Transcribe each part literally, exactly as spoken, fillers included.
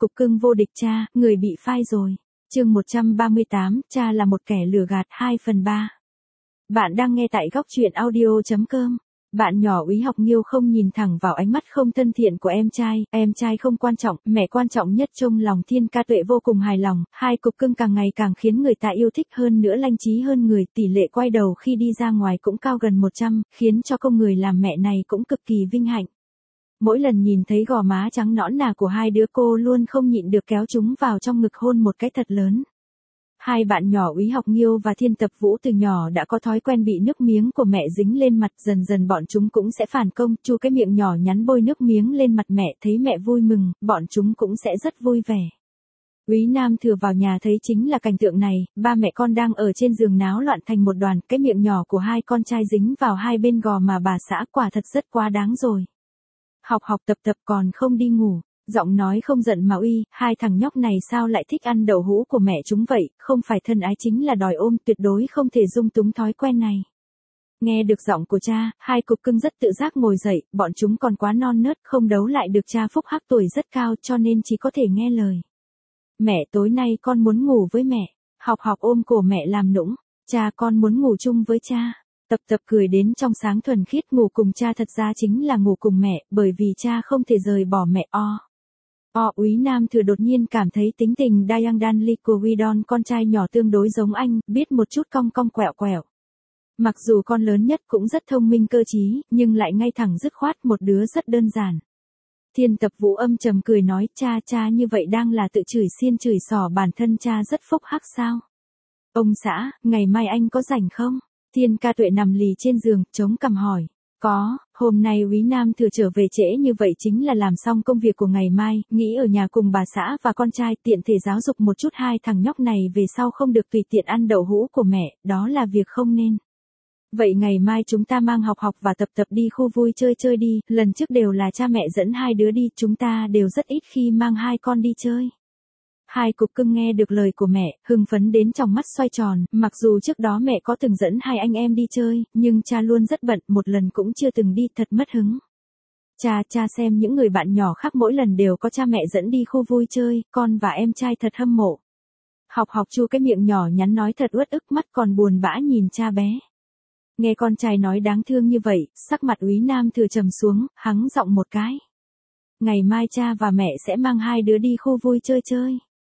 cục cưng vô địch cha, người bị phai rồi. Chương một trăm ba mươi tám, cha là một kẻ lừa gạt hai phần ba. Bạn đang nghe tại góc truyện audio chấm com. Bạn nhỏ Úy Học Nghiêu không nhìn thẳng vào ánh mắt không thân thiện của em trai, em trai không quan trọng, mẹ quan trọng nhất. Trong lòng Thiên Ca Tuệ vô cùng hài lòng, hai cục cưng càng ngày càng khiến người ta yêu thích, hơn nữa lanh trí hơn người, tỷ lệ quay đầu khi đi ra ngoài cũng cao gần một trăm, khiến cho công người làm mẹ này cũng cực kỳ vinh hạnh. Mỗi lần nhìn thấy gò má trắng nõn nà của hai đứa, cô luôn không nhịn được kéo chúng vào trong ngực hôn một cái thật lớn. Hai bạn nhỏ Úy Học Nghiêu và Thiên Tập Vũ từ nhỏ đã có thói quen bị nước miếng của mẹ dính lên mặt, dần dần bọn chúng cũng sẽ phản công, chu cái miệng nhỏ nhắn bôi nước miếng lên mặt mẹ, thấy mẹ vui mừng, bọn chúng cũng sẽ rất vui vẻ. Úy Nam Thừa vào nhà thấy chính là cảnh tượng này, ba mẹ con đang ở trên giường náo loạn thành một đoàn, cái miệng nhỏ của hai con trai dính vào hai bên gò mà bà xã, quả thật rất quá đáng rồi. Học học tập tập còn không đi ngủ. Giọng nói không giận mà uy, hai thằng nhóc này sao lại thích ăn đậu hũ của mẹ chúng vậy, không phải thân ái chính là đòi ôm, tuyệt đối không thể dung túng thói quen này. Nghe được giọng của cha, hai cục cưng rất tự giác ngồi dậy, bọn chúng còn quá non nớt, không đấu lại được cha phúc hắc tuổi rất cao cho nên chỉ có thể nghe lời. Mẹ tối nay con muốn ngủ với mẹ. Học học ôm cổ mẹ làm nũng. Cha con muốn ngủ chung với cha. Tập tập cười đến trong sáng thuần khiết, ngủ cùng cha thật ra chính là ngủ cùng mẹ, bởi vì cha không thể rời bỏ mẹ. O. O. Úy Nam Thừa đột nhiên cảm thấy tính tình Dayang Danli của Widon, con trai nhỏ tương đối giống anh, biết một chút cong cong quẹo quẹo. Mặc dù con lớn nhất cũng rất thông minh cơ trí, nhưng lại ngay thẳng dứt khoát, một đứa rất đơn giản. Thiên Tập Vũ âm trầm cười nói, cha cha như vậy đang là tự chửi xiên chửi xỏ bản thân cha rất phúc hắc sao? Ông xã, ngày mai anh có rảnh không? Thiên Ca Tuệ nằm lì trên giường, chống cằm hỏi. Có, hôm nay Úy Nam Thừa trở về trễ như vậy chính là làm xong công việc của ngày mai, nghĩ ở nhà cùng bà xã và con trai, tiện thể giáo dục một chút hai thằng nhóc này về sau không được tùy tiện ăn đậu hũ của mẹ, đó là việc không nên. Vậy ngày mai chúng ta mang Học Học và Tập Tập đi khu vui chơi chơi đi, lần trước đều là cha mẹ dẫn hai đứa đi, chúng ta đều rất ít khi mang hai con đi chơi. Hai cục cưng nghe được lời của mẹ, hưng phấn đến trong mắt xoay tròn, mặc dù trước đó mẹ có từng dẫn hai anh em đi chơi, nhưng cha luôn rất bận, một lần cũng chưa từng đi, thật mất hứng. Cha, cha xem những người bạn nhỏ khác mỗi lần đều có cha mẹ dẫn đi khu vui chơi, con và em trai thật hâm mộ. Học Học chu cái miệng nhỏ nhắn nói thật uất ức, mắt còn buồn bã nhìn cha bé. Nghe con trai nói đáng thương như vậy, sắc mặt Úy Nam Thừa trầm xuống, hắng giọng một cái. Ngày mai cha và mẹ sẽ mang hai đứa đi khu vui chơi chơi.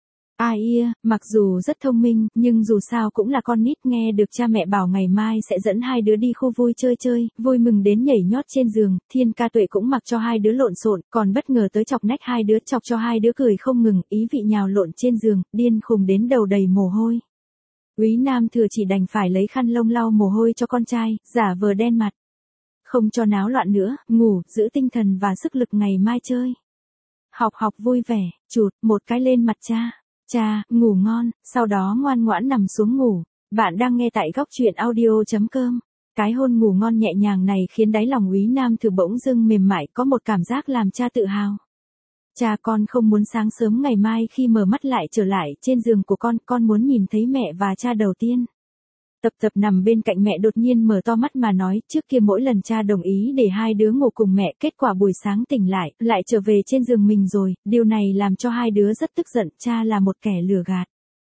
Ai ia, mặc dù rất thông minh, nhưng dù sao cũng là con nít, nghe được cha mẹ bảo ngày mai sẽ dẫn hai đứa đi khu vui chơi chơi, vui mừng đến nhảy nhót trên giường. Thiên Ca Tuệ cũng mặc cho hai đứa lộn xộn, còn bất ngờ tới chọc nách hai đứa, chọc cho hai đứa cười không ngừng, ý vị nhào lộn trên giường, điên khùng đến đầu đầy mồ hôi. Úy Nam Thừa chỉ đành phải lấy khăn lông lau mồ hôi cho con trai, giả vờ đen mặt. Không cho náo loạn nữa, ngủ, giữ tinh thần và sức lực ngày mai chơi. Học Học vui vẻ, chụt một cái lên mặt cha. Cha, ngủ ngon, sau đó ngoan ngoãn nằm xuống ngủ. Bạn đang nghe tại góc truyện audio chấm com. Cái hôn ngủ ngon nhẹ nhàng này khiến đáy lòng Úy Nam Thừa bỗng dưng mềm mại, có một cảm giác làm cha tự hào. Cha, con không muốn sáng sớm ngày mai khi mở mắt lại trở lại trên giường của con, con muốn nhìn thấy mẹ và cha đầu tiên. Tập Tập nằm bên cạnh mẹ đột nhiên mở to mắt mà nói, trước kia mỗi lần cha đồng ý để hai đứa ngủ cùng mẹ, kết quả buổi sáng tỉnh lại, lại trở về trên giường mình rồi, điều này làm cho hai đứa rất tức giận, cha là một kẻ lừa gạt.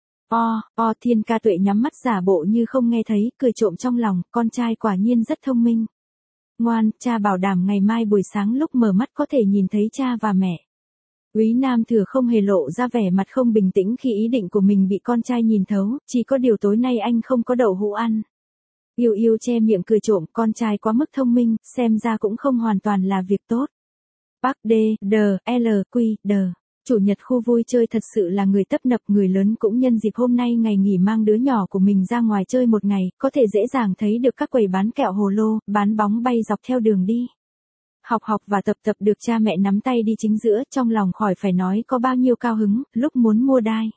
O, o Thiên Ca Tuệ nhắm mắt giả bộ như không nghe thấy, cười trộm trong lòng, con trai quả nhiên rất thông minh. Ngoan, cha bảo đảm ngày mai buổi sáng lúc mở mắt có thể nhìn thấy cha và mẹ. Úy Nam Thừa không hề lộ ra vẻ mặt không bình tĩnh khi ý định của mình bị con trai nhìn thấu, chỉ có điều tối nay anh không có đậu hũ ăn. Yêu yêu che miệng cười trộm, con trai quá mức thông minh, xem ra cũng không hoàn toàn là việc tốt. Park D, D, L, Q, D. Chủ nhật khu vui chơi thật sự là người tấp nập, người lớn cũng nhân dịp hôm nay ngày nghỉ mang đứa nhỏ của mình ra ngoài chơi một ngày, có thể dễ dàng thấy được các quầy bán kẹo hồ lô, bán bóng bay dọc theo đường đi. Học Học và Tập Tập được cha mẹ nắm tay đi chính giữa, trong lòng khỏi phải nói có bao nhiêu cao hứng, lúc muốn mua đai.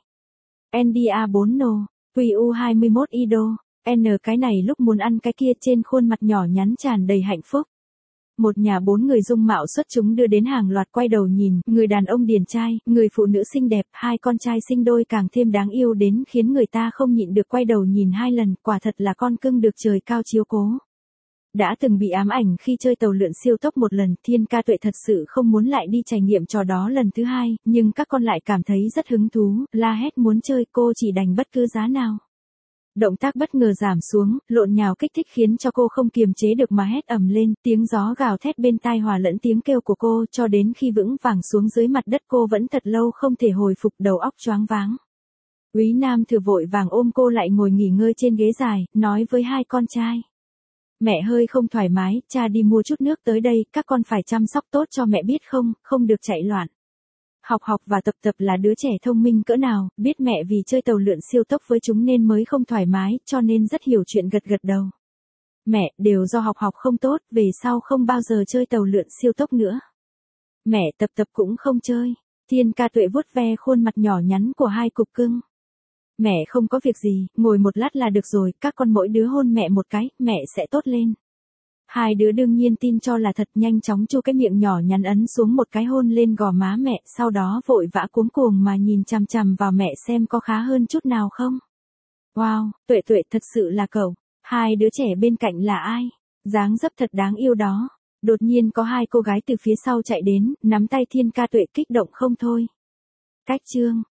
en đê a bốn nô, quy u hai mươi mốt i đô, N cái này lúc muốn ăn cái kia, trên khuôn mặt nhỏ nhắn tràn đầy hạnh phúc. Một nhà bốn người dung mạo xuất chúng đưa đến hàng loạt quay đầu nhìn, người đàn ông điển trai, người phụ nữ xinh đẹp, hai con trai sinh đôi càng thêm đáng yêu đến khiến người ta không nhịn được quay đầu nhìn hai lần, quả thật là con cưng được trời cao chiếu cố. Đã từng bị ám ảnh khi chơi tàu lượn siêu tốc một lần, Thiên Ca Tuệ thật sự không muốn lại đi trải nghiệm trò đó lần thứ hai, nhưng các con lại cảm thấy rất hứng thú, la hét muốn chơi, cô chỉ đành bất cứ giá nào. Động tác bất ngờ giảm xuống, lộn nhào kích thích khiến cho cô không kiềm chế được mà hét ầm lên, tiếng gió gào thét bên tai hòa lẫn tiếng kêu của cô, cho đến khi vững vàng xuống dưới mặt đất cô vẫn thật lâu không thể hồi phục, đầu óc choáng váng. Úy Nam Thừa vội vàng ôm cô lại ngồi nghỉ ngơi trên ghế dài, nói với hai con trai. Mẹ hơi không thoải mái, cha đi mua chút nước tới đây, các con phải chăm sóc tốt cho mẹ biết không, không được chạy loạn. Học học và tập tập là đứa trẻ thông minh cỡ nào, biết mẹ vì chơi tàu lượn siêu tốc với chúng nên mới không thoải mái, cho nên rất hiểu chuyện gật gật đầu. Mẹ, đều do học học không tốt, về sau không bao giờ chơi tàu lượn siêu tốc nữa. Mẹ, tập tập cũng không chơi. Thiên Ca Tuệ vuốt ve khuôn mặt nhỏ nhắn của hai cục cưng. Mẹ không có việc gì, ngồi một lát là được rồi, các con mỗi đứa hôn mẹ một cái, mẹ sẽ tốt lên. Hai đứa đương nhiên tin cho là thật, nhanh chóng chu cái miệng nhỏ nhắn ấn xuống một cái hôn lên gò má mẹ, sau đó vội vã cuống cuồng mà nhìn chằm chằm vào mẹ xem có khá hơn chút nào không. Wow, Tuệ Tuệ thật sự là cậu. Hai đứa trẻ bên cạnh là ai? Dáng dấp thật đáng yêu đó. Đột nhiên có hai cô gái từ phía sau chạy đến, nắm tay Thiên Ca Tuệ kích động không thôi. Cách chương